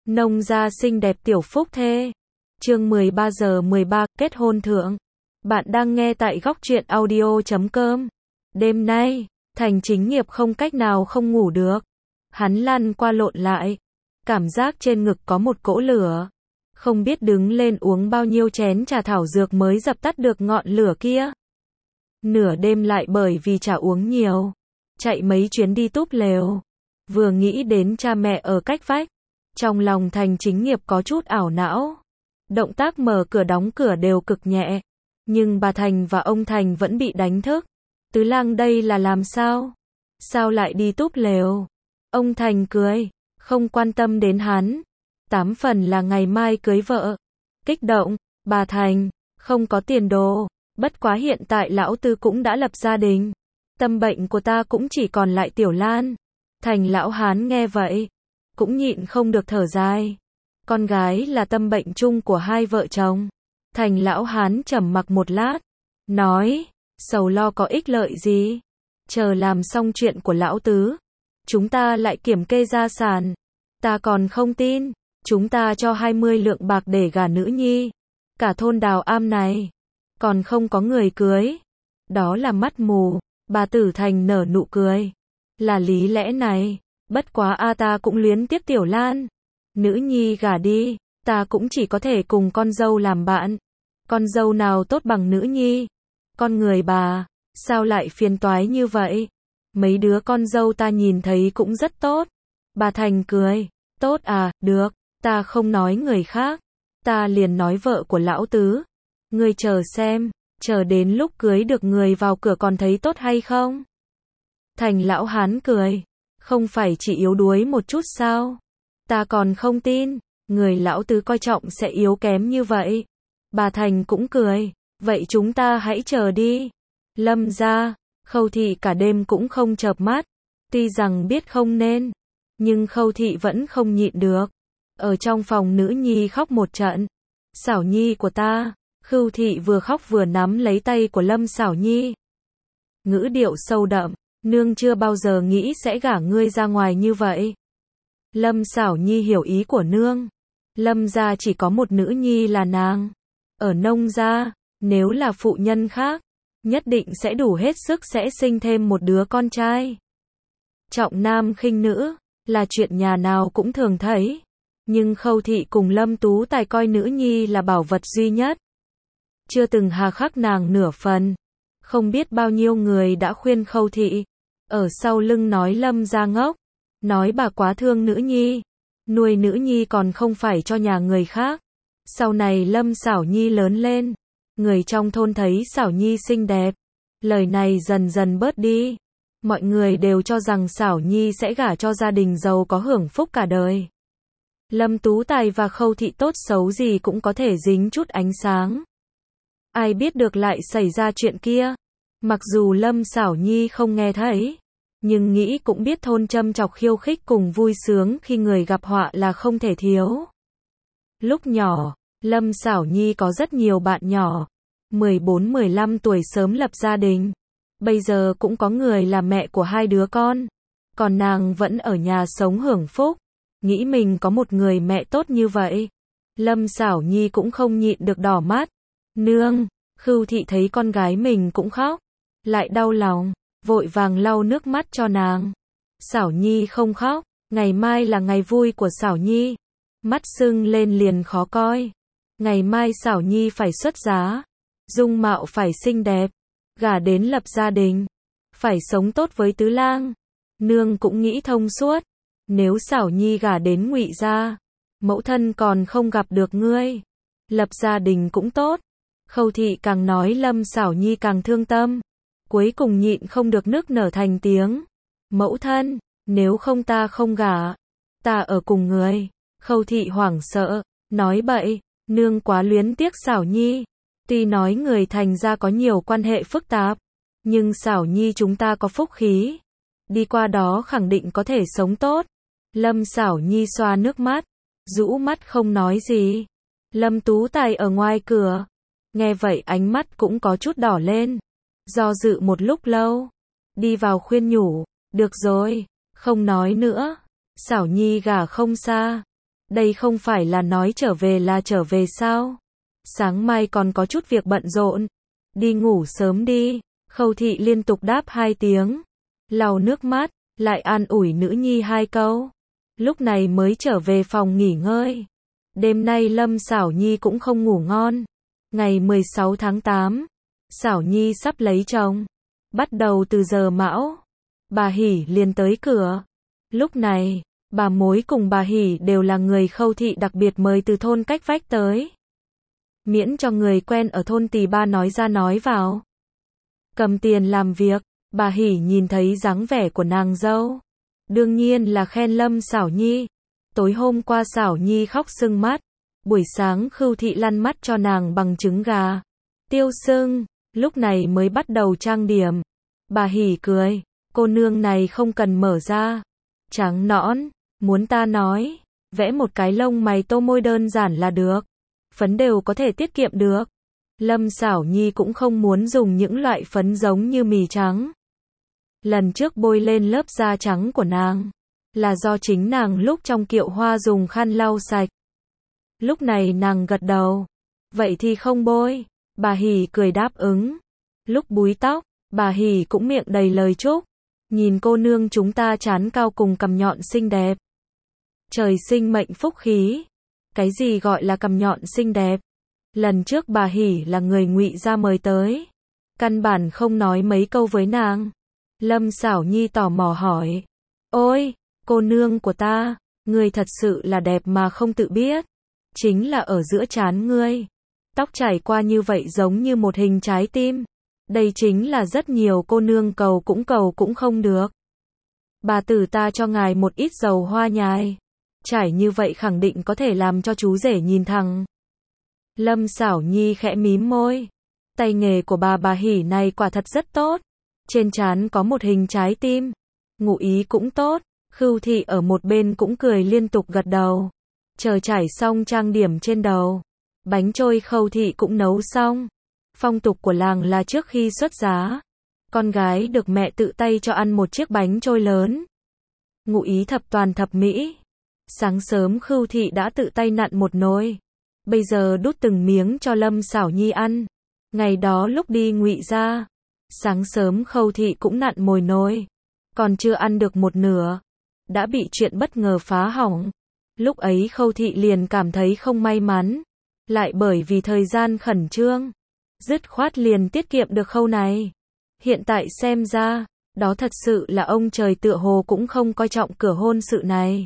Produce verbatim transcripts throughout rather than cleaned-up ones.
Nông gia xinh đẹp tiểu phúc thê. Chương mười ba giờ mười ba, kết hôn thượng. Bạn đang nghe tại góc truyện audio chấm com. Đêm nay, Thành Chính Nghiệp không cách nào không ngủ được. Hắn lăn qua lộn lại. Cảm giác trên ngực có một cỗ lửa. Không biết đứng lên uống bao nhiêu chén trà thảo dược mới dập tắt được ngọn lửa kia. Nửa đêm lại bởi vì trà uống nhiều. Chạy mấy chuyến đi túp lều. Vừa nghĩ đến cha mẹ ở cách vách. Trong lòng Thành Chính Nghiệp có chút ảo não. Động tác mở cửa đóng cửa đều cực nhẹ. Nhưng bà Thành và ông Thành vẫn bị đánh thức. Tứ lang đây là làm sao? Sao lại đi túp lều? Ông Thành cười, không quan tâm đến hắn. Tám phần là ngày mai cưới vợ. Kích động, bà Thành, không có tiền đồ. Bất quá hiện tại lão Tư cũng đã lập gia đình. Tâm bệnh của ta cũng chỉ còn lại Tiểu Lan. Thành lão hán nghe vậy, cũng nhịn không được thở dài. Con gái là tâm bệnh chung của hai vợ chồng. Thành lão hán trầm mặc một lát, nói, sầu lo có ích lợi gì? Chờ làm xong chuyện của lão Tứ, chúng ta lại kiểm kê gia sản. Ta còn không tin, chúng ta cho hai mươi lượng bạc để gả nữ nhi. Cả thôn Đào Am này, còn không có người cưới. Đó là mắt mù, bà Tử Thành nở nụ cười. Là lý lẽ này, bất quá a ta cũng luyến tiếc Tiểu Lan. Nữ nhi gả đi, ta cũng chỉ có thể cùng con dâu làm bạn. Con dâu nào tốt bằng nữ nhi? Con người bà, sao lại phiền toái như vậy? Mấy đứa con dâu ta nhìn thấy cũng rất tốt. Bà Thành cười, tốt à, được, ta không nói người khác. Ta liền nói vợ của lão Tứ. Ngươi chờ xem, chờ đến lúc cưới được người vào cửa còn thấy tốt hay không? Thành lão hán cười, không phải chỉ yếu đuối một chút sao? Ta còn không tin, người lão Tứ coi trọng sẽ yếu kém như vậy. Bà Thành cũng cười, vậy chúng ta hãy chờ đi. Lâm gia, Khâu Thị cả đêm cũng không chợp mắt. Tuy rằng biết không nên, nhưng Khâu Thị vẫn không nhịn được. Ở trong phòng nữ nhi khóc một trận. Xảo nhi của ta. Khâu Thị vừa khóc vừa nắm lấy tay của Lâm Xảo nhi. Ngữ điệu sâu đậm, nương chưa bao giờ nghĩ sẽ gả ngươi ra ngoài như vậy. Lâm Xảo nhi hiểu ý của nương. Lâm gia chỉ có một nữ nhi là nàng. Ở nông gia, nếu là phụ nhân khác, nhất định sẽ đủ hết sức sẽ sinh thêm một đứa con trai. Trọng nam khinh nữ, là chuyện nhà nào cũng thường thấy. Nhưng Khâu Thị cùng Lâm Tú Tài coi nữ nhi là bảo vật duy nhất. Chưa từng hà khắc nàng nửa phần. Không biết bao nhiêu người đã khuyên Khâu Thị. Ở sau lưng nói Lâm gia ngốc. Nói bà quá thương nữ nhi. Nuôi nữ nhi còn không phải cho nhà người khác. Sau này Lâm Xảo nhi lớn lên. Người trong thôn thấy Xảo nhi xinh đẹp. Lời này dần dần bớt đi. Mọi người đều cho rằng Xảo nhi sẽ gả cho gia đình giàu có hưởng phúc cả đời. Lâm Tú Tài và Khâu Thị tốt xấu gì cũng có thể dính chút ánh sáng. Ai biết được lại xảy ra chuyện kia. Mặc dù Lâm Xảo nhi không nghe thấy, nhưng nghĩ cũng biết thôn châm chọc khiêu khích cùng vui sướng khi người gặp họa là không thể thiếu. Lúc nhỏ, Lâm Xảo nhi có rất nhiều bạn nhỏ. mười bốn mười lăm tuổi sớm lập gia đình. Bây giờ cũng có người là mẹ của hai đứa con. Còn nàng vẫn ở nhà sống hưởng phúc. Nghĩ mình có một người mẹ tốt như vậy. Lâm Xảo nhi cũng không nhịn được đỏ mắt. Nương, Khưu Thị thấy con gái mình cũng khóc. Lại đau lòng, vội vàng lau nước mắt cho nàng. Xảo nhi không khóc, ngày mai là ngày vui của Xảo nhi. Mắt sưng lên liền khó coi. Ngày mai Xảo nhi phải xuất giá. Dung mạo phải xinh đẹp. Gả đến lập gia đình. Phải sống tốt với Tứ lang. Nương cũng nghĩ thông suốt. Nếu Xảo nhi gả đến Ngụy gia, mẫu thân còn không gặp được ngươi. Lập gia đình cũng tốt. Khâu Thị càng nói Lâm Xảo nhi càng thương tâm. Cuối cùng nhịn không được nức nở thành tiếng. Mẫu thân, nếu không ta không gả. Ta ở cùng người. Khâu Thị hoảng sợ, nói bậy, nương quá luyến tiếc Xảo nhi. Tuy nói người Thành gia có nhiều quan hệ phức tạp, nhưng Xảo nhi chúng ta có phúc khí. Đi qua đó khẳng định có thể sống tốt. Lâm Xảo nhi xoa nước mắt, rũ mắt không nói gì. Lâm Tú Tài ở ngoài cửa, nghe vậy ánh mắt cũng có chút đỏ lên. Do dự một lúc lâu, đi vào khuyên nhủ, được rồi, không nói nữa. Xảo nhi gả không xa. Đây không phải là nói trở về là trở về sao? Sáng mai còn có chút việc bận rộn. Đi ngủ sớm đi. Khâu Thị liên tục đáp hai tiếng. Lau nước mắt, lại an ủi nữ nhi hai câu. Lúc này mới trở về phòng nghỉ ngơi. Đêm nay Lâm Xảo Nhi cũng không ngủ ngon. Ngày mười sáu tháng tám, Xảo Nhi sắp lấy chồng. Bắt đầu từ giờ mão, bà Hỷ liền tới cửa. Lúc này, bà mối cùng bà Hỷ đều là người Khâu Thị đặc biệt mời từ thôn cách vách tới. Miễn cho người quen ở thôn Tỳ Ba nói ra nói vào. Cầm tiền làm việc, bà Hỷ nhìn thấy dáng vẻ của nàng dâu. Đương nhiên là khen Lâm Xảo Nhi. Tối hôm qua Xảo Nhi khóc sưng mắt. Buổi sáng Khâu Thị lăn mắt cho nàng bằng trứng gà. Tiêu sưng, lúc này mới bắt đầu trang điểm. Bà Hỷ cười, cô nương này không cần mở ra. Trắng nõn, muốn ta nói, vẽ một cái lông mày tô môi đơn giản là được. Phấn đều có thể tiết kiệm được. Lâm Xảo Nhi cũng không muốn dùng những loại phấn giống như mì trắng. Lần trước bôi lên lớp da trắng của nàng, là do chính nàng lúc trong kiệu hoa dùng khăn lau sạch. Lúc này nàng gật đầu. Vậy thì không bôi. Bà Hỷ cười đáp ứng. Lúc búi tóc, bà Hỷ cũng miệng đầy lời chúc. Nhìn cô nương chúng ta trán cao cùng cằm nhọn xinh đẹp. Trời sinh mệnh phúc khí. Cái gì gọi là cằm nhọn xinh đẹp? Lần trước bà Hỷ là người ngụy ra mời tới. Căn bản không nói mấy câu với nàng. Lâm Xảo Nhi tò mò hỏi. Ôi, cô nương của ta, ngươi thật sự là đẹp mà không tự biết. Chính là ở giữa trán ngươi. Tóc chảy qua như vậy giống như một hình trái tim. Đây chính là rất nhiều cô nương cầu cũng cầu cũng không được. Bà tử ta cho ngài một ít dầu hoa nhài. Trải như vậy khẳng định có thể làm cho chú rể nhìn thẳng. Lâm Xảo Nhi khẽ mím môi. Tay nghề của bà bà Hỷ này quả thật rất tốt. Trên trán có một hình trái tim. Ngụ ý cũng tốt. Khâu Thị ở một bên cũng cười liên tục gật đầu. Chờ trải xong trang điểm trên đầu. Bánh trôi Khâu Thị cũng nấu xong. Phong tục của làng là trước khi xuất giá, con gái được mẹ tự tay cho ăn một chiếc bánh trôi lớn. Ngụ ý thập toàn thập mỹ. Sáng sớm Khâu Thị đã tự tay nặn một nồi. Bây giờ đút từng miếng cho Lâm Xảo Nhi ăn. Ngày đó lúc đi ngụy ra, sáng sớm Khâu Thị cũng nặn mồi nồi. Còn chưa ăn được một nửa, đã bị chuyện bất ngờ phá hỏng. Lúc ấy Khâu Thị liền cảm thấy không may mắn. Lại bởi vì thời gian khẩn trương, dứt khoát liền tiết kiệm được khâu này. Hiện tại xem ra, đó thật sự là ông trời tựa hồ cũng không coi trọng cửa hôn sự này.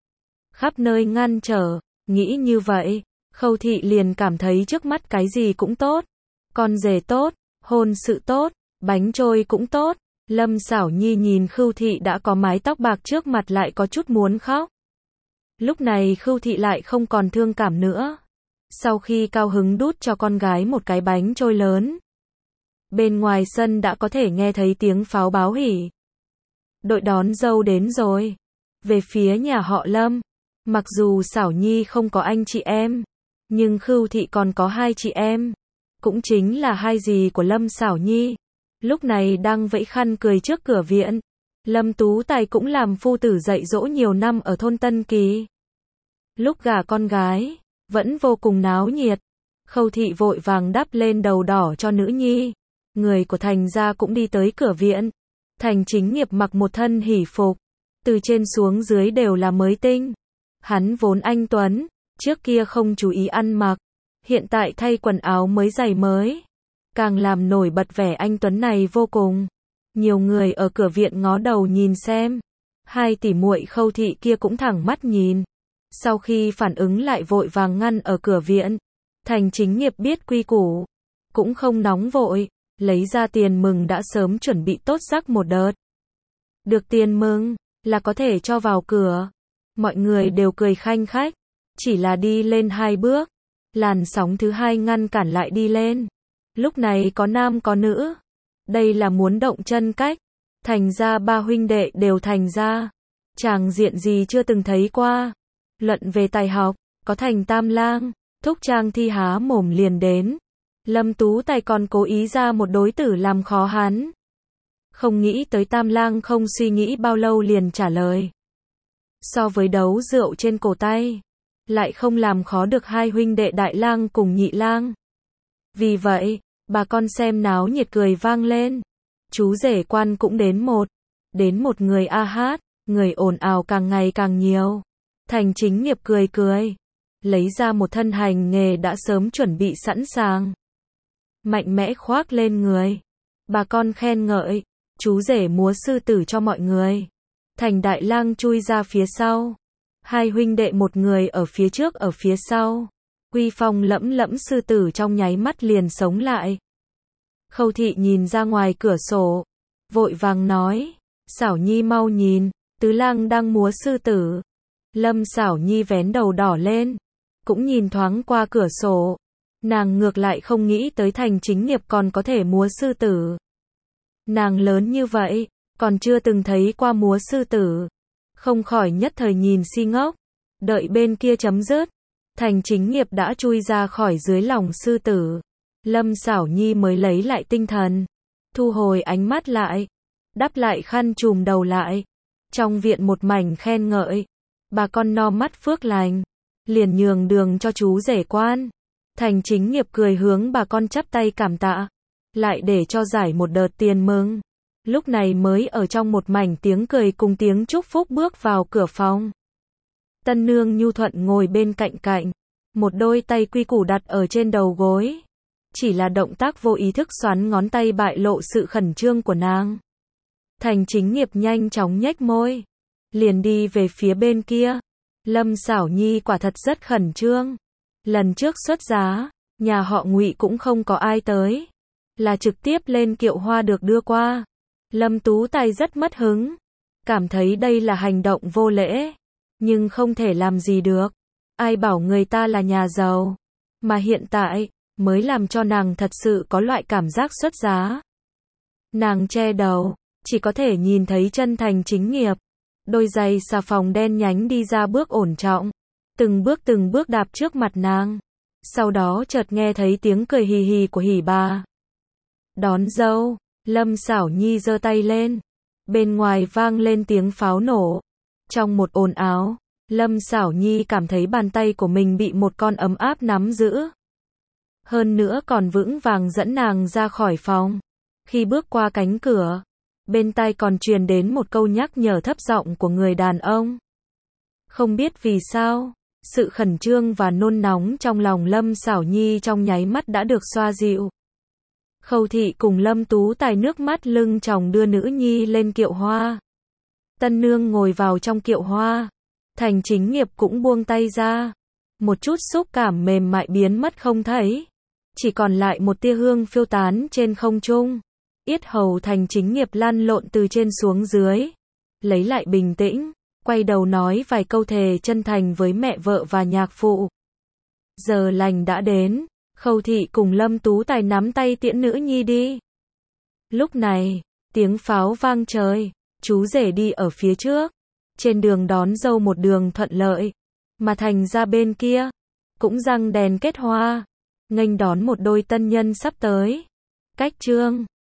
Khắp nơi ngăn trở, nghĩ như vậy, Khâu Thị liền cảm thấy trước mắt cái gì cũng tốt. Con rể tốt, hôn sự tốt, bánh trôi cũng tốt. Lâm Xảo Nhi nhìn Khâu Thị đã có mái tóc bạc trước mặt lại có chút muốn khóc. Lúc này Khâu Thị lại không còn thương cảm nữa. Sau khi cao hứng đút cho con gái một cái bánh trôi lớn, bên ngoài sân đã có thể nghe thấy tiếng pháo báo hỉ. Đội đón dâu đến rồi. Về phía nhà họ Lâm, mặc dù Xảo Nhi không có anh chị em, nhưng Khâu Thị còn có hai chị em, cũng chính là hai dì của Lâm Xảo Nhi. Lúc này đang vẫy khăn cười trước cửa viện. Lâm Tú Tài cũng làm phu tử dạy dỗ nhiều năm ở thôn Tân Kỳ. Lúc gả con gái, vẫn vô cùng náo nhiệt. Khâu Thị vội vàng đắp lên đầu đỏ cho nữ nhi. Người của Thành gia cũng đi tới cửa viện. Thành Chính Nghiệp mặc một thân hỷ phục, từ trên xuống dưới đều là mới tinh. Hắn vốn anh tuấn, trước kia không chú ý ăn mặc, hiện tại thay quần áo mới giày mới, càng làm nổi bật vẻ anh tuấn này vô cùng. Nhiều người ở cửa viện ngó đầu nhìn xem. Hai tỷ muội Khâu Thị kia cũng thẳng mắt nhìn. Sau khi phản ứng lại vội vàng ngăn ở cửa viện. Thành Chính Nghiệp biết quy củ, cũng không nóng vội, lấy ra tiền mừng đã sớm chuẩn bị tốt rắc một đợt. Được tiền mừng, là có thể cho vào cửa. Mọi người đều cười khanh khách, chỉ là đi lên hai bước. Làn sóng thứ hai ngăn cản lại đi lên. Lúc này có nam có nữ. Đây là muốn động chân cách. Thành ra ba huynh đệ đều thành ra. Tràng diện gì chưa từng thấy qua. Luận về tài học, có Thành Tam Lang, Thúc Trang Thi há mồm liền đến. Lâm Tú Tài còn cố ý ra một đối tử làm khó hắn. Không nghĩ tới Tam Lang không suy nghĩ bao lâu liền trả lời. So với đấu rượu trên cổ tay, lại không làm khó được hai huynh đệ đại lang cùng nhị lang. Vì vậy, bà con xem náo nhiệt cười vang lên. Chú rể Quan cũng đến một, đến một người a hát, người ồn ào càng ngày càng nhiều. Thành Chính Nghiệp cười cười, lấy ra một thân hành nghề đã sớm chuẩn bị sẵn sàng. Mạnh mẽ khoác lên người. Bà con khen ngợi, chú rể múa sư tử cho mọi người. Thành Đại Lang chui ra phía sau. Hai huynh đệ một người ở phía trước ở phía sau. Uy phong lẫm lẫm sư tử trong nháy mắt liền sống lại. Khâu Thị nhìn ra ngoài cửa sổ, vội vàng nói, Xảo Nhi mau nhìn, Tứ Lang đang múa sư tử. Lâm Xảo Nhi vén đầu đỏ lên, cũng nhìn thoáng qua cửa sổ. Nàng ngược lại không nghĩ tới Thành Chính Nghiệp còn có thể múa sư tử. Nàng lớn như vậy, còn chưa từng thấy qua múa sư tử. Không khỏi nhất thời nhìn si ngốc. Đợi bên kia chấm dứt, Thành Chính Nghiệp đã chui ra khỏi dưới lòng sư tử. Lâm Xảo Nhi mới lấy lại tinh thần, thu hồi ánh mắt lại, đắp lại khăn trùm đầu lại. Trong viện một mảnh khen ngợi, bà con no mắt phước lành, liền nhường đường cho chú rể Quan. Thành Chính Nghiệp cười hướng bà con chắp tay cảm tạ, lại để cho giải một đợt tiền mừng. Lúc này mới ở trong một mảnh tiếng cười cùng tiếng chúc phúc bước vào cửa phòng. Tân nương nhu thuận ngồi bên cạnh cạnh, một đôi tay quy củ đặt ở trên đầu gối. Chỉ là động tác vô ý thức xoắn ngón tay bại lộ sự khẩn trương của nàng. Thành Chính Nghiệp nhanh chóng nhếch môi, liền đi về phía bên kia. Lâm Xảo Nhi quả thật rất khẩn trương. Lần trước xuất giá, nhà họ Ngụy cũng không có ai tới, là trực tiếp lên kiệu hoa được đưa qua. Lâm Tú Tài rất mất hứng, cảm thấy đây là hành động vô lễ, nhưng không thể làm gì được. Ai bảo người ta là nhà giàu, mà hiện tại mới làm cho nàng thật sự có loại cảm giác xuất giá. Nàng che đầu, chỉ có thể nhìn thấy chân Thành Chính Nghiệp, đôi giày xà phòng đen nhánh đi ra bước ổn trọng, từng bước từng bước đạp trước mặt nàng. Sau đó chợt nghe thấy tiếng cười hì hì của hỉ bà. Đón dâu, Lâm Xảo Nhi giơ tay lên, bên ngoài vang lên tiếng pháo nổ. Trong một ồn ào, Lâm Xảo Nhi cảm thấy bàn tay của mình bị một con ấm áp nắm giữ. Hơn nữa còn vững vàng dẫn nàng ra khỏi phòng. Khi bước qua cánh cửa, bên tai còn truyền đến một câu nhắc nhở thấp giọng của người đàn ông. Không biết vì sao, sự khẩn trương và nôn nóng trong lòng Lâm Xảo Nhi trong nháy mắt đã được xoa dịu. Khâu Thị cùng Lâm Tú Tài nước mắt lưng tròng đưa nữ nhi lên kiệu hoa. Tân nương ngồi vào trong kiệu hoa. Thành Chính Nghiệp cũng buông tay ra. Một chút xúc cảm mềm mại biến mất không thấy. Chỉ còn lại một tia hương phiêu tán trên không trung. Yết hầu Thành Chính Nghiệp lăn lộn từ trên xuống dưới. Lấy lại bình tĩnh, quay đầu nói vài câu thề chân thành với mẹ vợ và nhạc phụ. Giờ lành đã đến, Khâu Thị cùng Lâm Tú Tài nắm tay tiễn nữ nhi đi. Lúc này, tiếng pháo vang trời, chú rể đi ở phía trước. Trên đường đón dâu một đường thuận lợi, mà Thành ra bên kia, cũng răng đèn kết hoa, nghênh đón một đôi tân nhân sắp tới. Cách chương